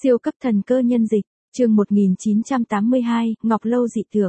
Siêu cấp thần cơ nhân dịch, chương 1982, Ngọc Lâu dị tượng.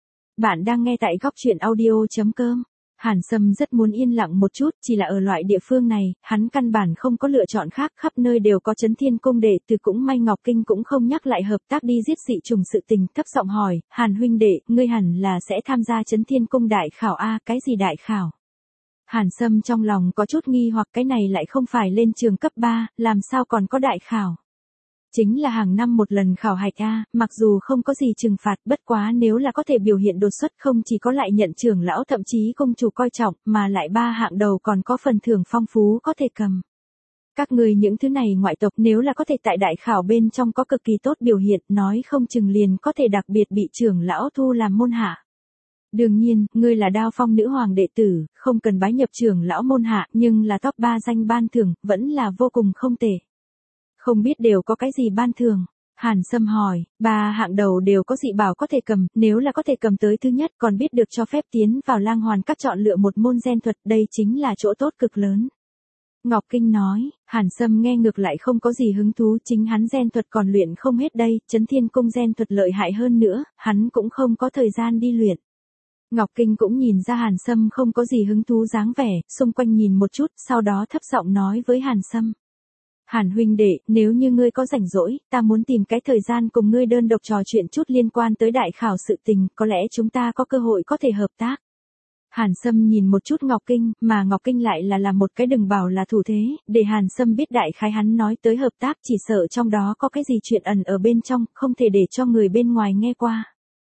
Bạn đang nghe tại góc truyện audio.com. Hàn Sâm rất muốn yên lặng một chút, chỉ là ở loại địa phương này, hắn căn bản không có lựa chọn khác, khắp nơi đều có Chấn Thiên Cung đệ tử, cũng may Ngọc Kinh cũng không nhắc lại hợp tác đi giết dị trùng sự tình, thấp giọng hỏi, Hàn huynh đệ, ngươi hẳn là sẽ tham gia Chấn Thiên Cung đại khảo a, cái gì đại khảo? Hàn Sâm trong lòng có chút nghi hoặc, cái này lại không phải lên trường cấp 3, làm sao còn có đại khảo? Chính là hàng năm một lần khảo hạch a, mặc dù không có gì trừng phạt, bất quá nếu là có thể biểu hiện đột xuất, không chỉ có lại nhận trưởng lão thậm chí công chủ coi trọng, mà lại 3 hạng đầu còn có phần thưởng phong phú có thể cầm. Các người những thứ này ngoại tộc nếu là có thể tại đại khảo bên trong có cực kỳ tốt biểu hiện, nói không chừng liền có thể đặc biệt bị trưởng lão thu làm môn hạ. Đương nhiên, ngươi là Đao Phong nữ hoàng đệ tử, không cần bái nhập trưởng lão môn hạ, nhưng là top 3 danh ban thưởng, vẫn là vô cùng không tệ. Không biết đều có cái gì ban thưởng? Hàn Sâm hỏi, 3 hạng đầu đều có dị bảo có thể cầm, nếu là có thể cầm tới thứ nhất còn biết được cho phép tiến vào Lang Hoàn Các chọn lựa một môn gen thuật, đây chính là chỗ tốt cực lớn. Ngọc Kinh nói, Hàn Sâm nghe ngược lại không có gì hứng thú, chính hắn gen thuật còn luyện không hết đây, Chấn Thiên Cung gen thuật lợi hại hơn nữa, hắn cũng không có thời gian đi luyện. Ngọc Kinh cũng nhìn ra Hàn Sâm không có gì hứng thú dáng vẻ, xung quanh nhìn một chút, sau đó thấp giọng nói với Hàn Sâm. Hàn huynh đệ, nếu như ngươi có rảnh rỗi, ta muốn tìm cái thời gian cùng ngươi đơn độc trò chuyện chút liên quan tới đại khảo sự tình, có lẽ chúng ta có cơ hội có thể hợp tác. Hàn Sâm nhìn một chút Ngọc Kinh, mà Ngọc Kinh lại là một cái đừng bảo là thủ thế, để Hàn Sâm biết đại khái hắn nói tới hợp tác, chỉ sợ trong đó có cái gì chuyện ẩn ở bên trong, không thể để cho người bên ngoài nghe qua.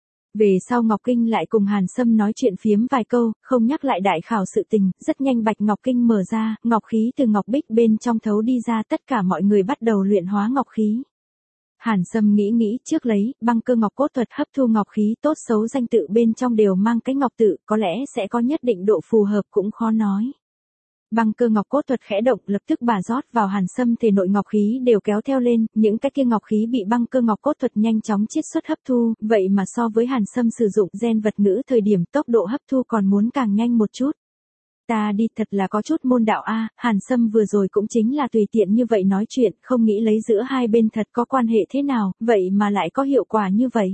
Về sau Ngọc Kinh lại cùng Hàn Sâm nói chuyện phiếm vài câu, không nhắc lại đại khảo sự tình, rất nhanh Bạch Ngọc Kinh mở ra, ngọc khí từ ngọc bích bên trong thấu đi ra, tất cả mọi người bắt đầu luyện hóa ngọc khí. Hàn Sâm nghĩ trước lấy, băng cơ ngọc cốt thuật hấp thu ngọc khí, tốt xấu danh tự bên trong đều mang cái ngọc tự, có lẽ sẽ có nhất định độ phù hợp cũng khó nói. Băng cơ ngọc cốt thuật khẽ động, lập tức bà rót vào Hàn Sâm thể nội ngọc khí đều kéo theo lên, những cái kia ngọc khí bị băng cơ ngọc cốt thuật nhanh chóng chiết xuất hấp thu, vậy mà so với Hàn Sâm sử dụng gen vật ngữ thời điểm tốc độ hấp thu còn muốn càng nhanh một chút. Ta đi, thật là có chút môn đạo a, Hàn Sâm vừa rồi cũng chính là tùy tiện như vậy nói chuyện, không nghĩ lấy giữa hai bên thật có quan hệ thế nào, vậy mà lại có hiệu quả như vậy.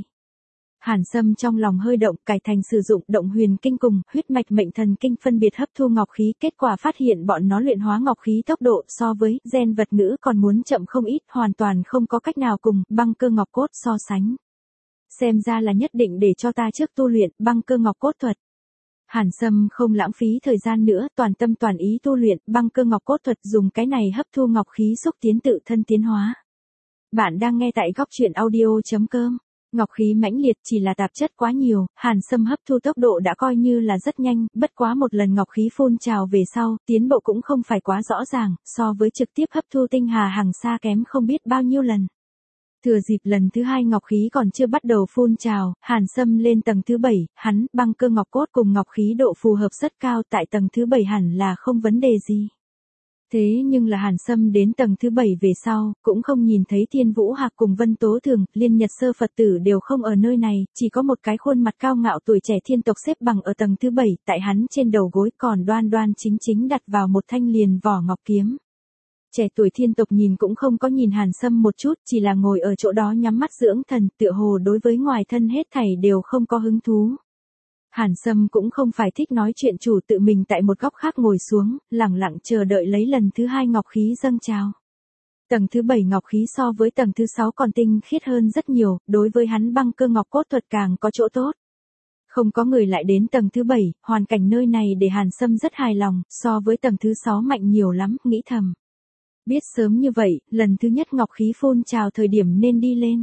Hàn Sâm trong lòng hơi động, cải thành sử dụng Động Huyền Kinh cùng Huyết Mạch Mệnh Thần Kinh phân biệt hấp thu ngọc khí, kết quả phát hiện bọn nó luyện hóa ngọc khí tốc độ so với gen vật ngữ còn muốn chậm không ít, hoàn toàn không có cách nào cùng băng cơ ngọc cốt so sánh. Xem ra là nhất định để cho ta trước tu luyện băng cơ ngọc cốt thuật. Hàn Sâm không lãng phí thời gian nữa, toàn tâm toàn ý tu luyện băng cơ ngọc cốt thuật, dùng cái này hấp thu ngọc khí xúc tiến tự thân tiến hóa. Bạn đang nghe tại góc truyện audio.com. Ngọc khí mãnh liệt, chỉ là tạp chất quá nhiều, Hàn Sâm hấp thu tốc độ đã coi như là rất nhanh, bất quá một lần ngọc khí phun trào về sau, tiến bộ cũng không phải quá rõ ràng, so với trực tiếp hấp thu tinh hà hàng xa kém không biết bao nhiêu lần. Thừa dịp lần thứ 2 ngọc khí còn chưa bắt đầu phun trào, Hàn Sâm lên tầng thứ 7, hắn băng cơ ngọc cốt cùng ngọc khí độ phù hợp rất cao, tại tầng thứ 7 hẳn là không vấn đề gì. Thế nhưng là Hàn Sâm đến tầng thứ 7 về sau, cũng không nhìn thấy Thiên Vũ Hạc cùng Vân Tố Thường, Liên Nhật Sơ Phật tử đều không ở nơi này, chỉ có một cái khuôn mặt cao ngạo tuổi trẻ thiên tộc xếp bằng ở tầng thứ 7, tại hắn trên đầu gối còn đoan đoan chính đặt vào một thanh liền vỏ ngọc kiếm. Trẻ tuổi thiên tộc nhìn cũng không có nhìn Hàn Sâm một chút, chỉ là ngồi ở chỗ đó nhắm mắt dưỡng thần, tựa hồ đối với ngoài thân hết thảy đều không có hứng thú. Hàn Sâm cũng không phải thích nói chuyện, chủ tự mình tại một góc khác ngồi xuống, lẳng lặng chờ đợi lấy lần thứ 2 ngọc khí dâng trào. Tầng thứ 7 ngọc khí so với tầng thứ 6 còn tinh khiết hơn rất nhiều, đối với hắn băng cơ ngọc cốt thuật càng có chỗ tốt. Không có người lại đến tầng thứ 7, hoàn cảnh nơi này để Hàn Sâm rất hài lòng, so với tầng thứ 6 mạnh nhiều lắm, nghĩ thầm. Biết sớm như vậy, lần thứ nhất ngọc khí phun trào thời điểm nên đi lên.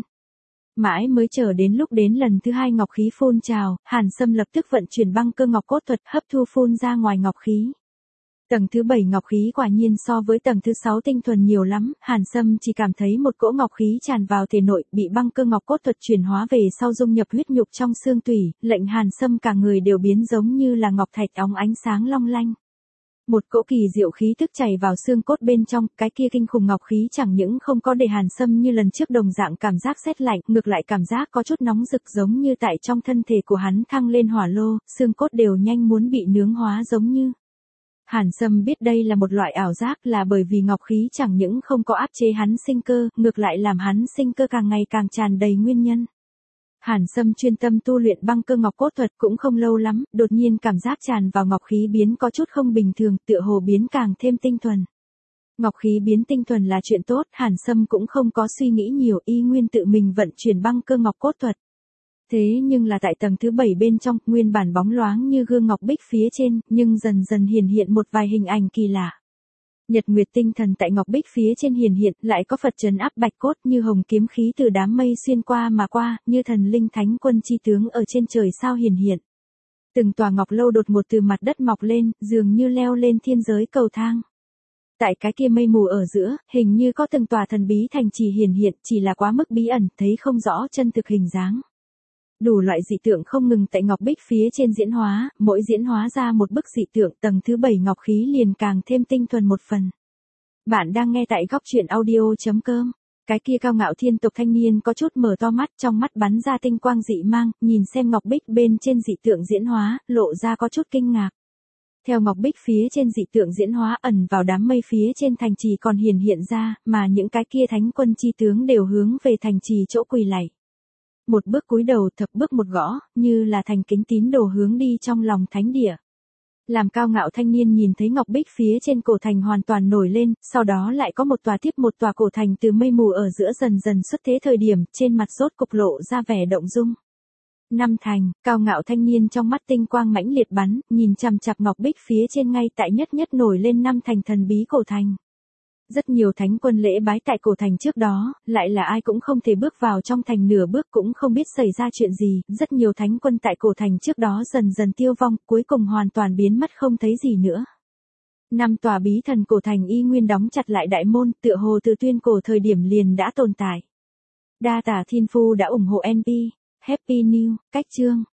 Mãi mới chờ đến lúc đến lần thứ 2 ngọc khí phun trào, Hàn Sâm lập tức vận chuyển băng cơ ngọc cốt thuật hấp thu phun ra ngoài ngọc khí. Tầng thứ 7 ngọc khí quả nhiên so với tầng thứ 6 tinh thuần nhiều lắm, Hàn Sâm chỉ cảm thấy một cỗ ngọc khí tràn vào thể nội, bị băng cơ ngọc cốt thuật chuyển hóa về sau dung nhập huyết nhục trong xương tủy, lệnh Hàn Sâm cả người đều biến giống như là ngọc thạch óng ánh sáng long lanh. Một cỗ kỳ diệu khí tức chảy vào xương cốt bên trong, cái kia kinh khủng ngọc khí chẳng những không có để Hàn Sâm như lần trước đồng dạng cảm giác rét lạnh, ngược lại cảm giác có chút nóng rực giống như tại trong thân thể của hắn thăng lên hỏa lô, xương cốt đều nhanh muốn bị nướng hóa giống như. Hàn Sâm biết đây là một loại ảo giác, là bởi vì ngọc khí chẳng những không có áp chế hắn sinh cơ, ngược lại làm hắn sinh cơ càng ngày càng tràn đầy nguyên nhân. Hàn Sâm chuyên tâm tu luyện băng cơ ngọc cốt thuật cũng không lâu lắm, đột nhiên cảm giác tràn vào ngọc khí biến có chút không bình thường, tựa hồ biến càng thêm tinh thuần. Ngọc khí biến tinh thuần là chuyện tốt, Hàn Sâm cũng không có suy nghĩ nhiều, y nguyên tự mình vận chuyển băng cơ ngọc cốt thuật. Thế nhưng là tại tầng thứ 7 bên trong, nguyên bản bóng loáng như gương ngọc bích phía trên, nhưng dần dần hiển hiện một vài hình ảnh kỳ lạ. Nhật nguyệt tinh thần tại ngọc bích phía trên hiển hiện, lại có Phật trấn áp bạch cốt, như hồng kiếm khí từ đám mây xuyên qua mà qua, như thần linh thánh quân chi tướng ở trên trời sao hiển hiện. Từng tòa ngọc lâu đột ngột từ mặt đất mọc lên, dường như leo lên thiên giới cầu thang. Tại cái kia mây mù ở giữa, hình như có từng tòa thần bí thành trì hiển hiện, chỉ là quá mức bí ẩn, thấy không rõ chân thực hình dáng. Đủ loại dị tượng không ngừng tại ngọc bích phía trên diễn hóa, mỗi diễn hóa ra một bức dị tượng, tầng thứ 7 ngọc khí liền càng thêm tinh thuần một phần. Bạn đang nghe tại góc truyện audio.com. Cái kia cao ngạo thiên tộc thanh niên có chút mở to mắt, trong mắt bắn ra tinh quang dị mang, nhìn xem ngọc bích bên trên dị tượng diễn hóa, lộ ra có chút kinh ngạc. Theo ngọc bích phía trên dị tượng diễn hóa ẩn vào đám mây phía trên thành trì còn hiển hiện ra, mà những cái kia thánh quân chi tướng đều hướng về thành trì chỗ quỳ lạy. Một bước cúi đầu, thập bước một gõ, như là thành kính tín đồ hướng đi trong lòng thánh địa. Làm cao ngạo thanh niên nhìn thấy ngọc bích phía trên cổ thành hoàn toàn nổi lên, sau đó lại có một tòa tiếp một tòa cổ thành từ mây mù ở giữa dần dần xuất thế thời điểm, trên mặt rốt cục lộ ra vẻ động dung. Năm thành, cao ngạo thanh niên trong mắt tinh quang mãnh liệt bắn, nhìn chằm chằm ngọc bích phía trên ngay tại nhất nhất nổi lên năm thành thần bí cổ thành. Rất nhiều thánh quân lễ bái tại cổ thành trước đó, lại là ai cũng không thể bước vào trong thành nửa bước, cũng không biết xảy ra chuyện gì, rất nhiều thánh quân tại cổ thành trước đó dần dần tiêu vong, cuối cùng hoàn toàn biến mất không thấy gì nữa. Năm tòa bí thần cổ thành y nguyên đóng chặt lại đại môn, tựa hồ từ tuyên cổ thời điểm liền đã tồn tại. Đa tả thiên phu đã ủng hộ NP, Happy New, cách chương.